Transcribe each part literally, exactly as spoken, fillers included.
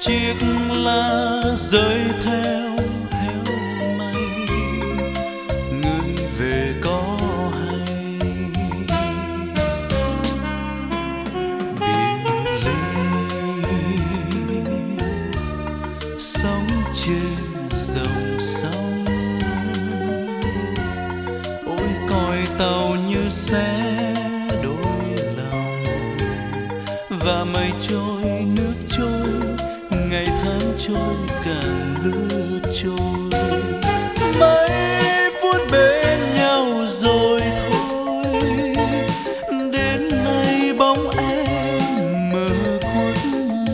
chiếc lá rơi theo héo mây, người về có hay biệt ly sóng trên dòng sông. Ôi còi tàu như sẽ đôi lòng, và mây trôi nước trôi, ngày tháng trôi càng lướt trôi. Mấy phút bên nhau rồi thôi, đến nay bóng em mờ khuất.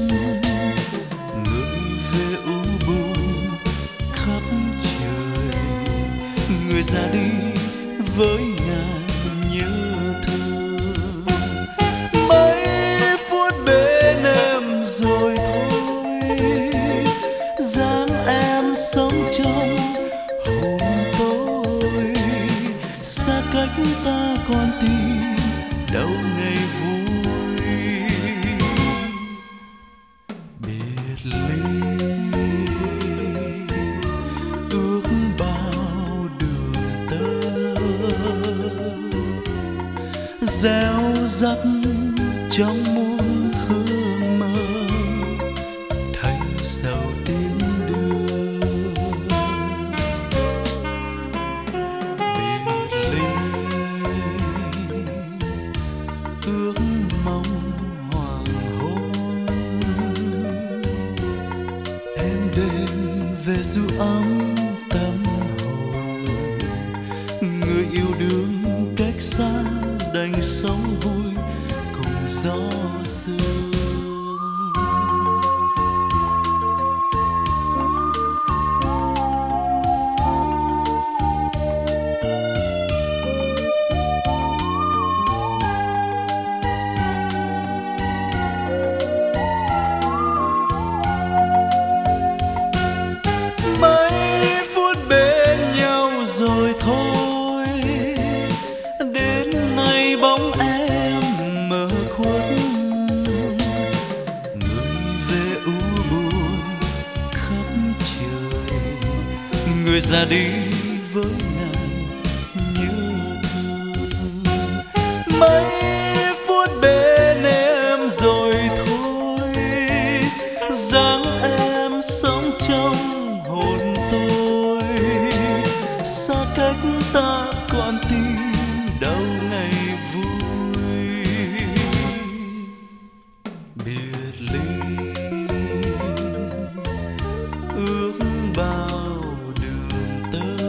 Người về u buồn khắp trời, người ra đi với ngàn nhớ thương. Mấy phút bên em rồi thôi, dáng em sống trong hồn tôi. Xa cách ta còn tìm đâu ngày vui biệt ly. Ước bao đường tơ gieo rắc trong muôn hương mơ, thay sầu tiến đưa biệt ly. Ước mong hoàng hôn em đến về du ấm tâm hồn. Người yêu đương cách xa đành sống vui cùng gió sương. Mấy phút bên nhau rồi thôi, đến nay bóng em mờ khuất. Người về u buồn khắp trời, người ra đi với ngàn nhớ thương. Mấy phút bên em rồi thôi, dáng em sống trong hồn tôi. Xa cách ta còn tìm đâu ngày vui biệt ly. Ước bao đường tơ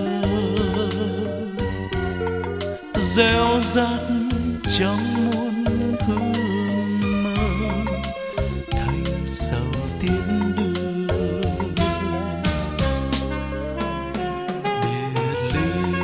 gieo rắc trong muôn hương mơ, thay sầu tiến đưa biệt ly.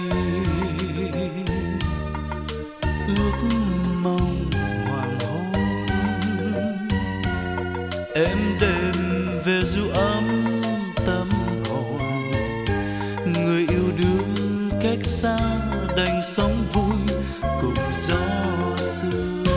Ước mong hoàng hôn em đêm về du ấm tâm hồn. Người yêu đương cách xa đành sống vui cùng gió sương.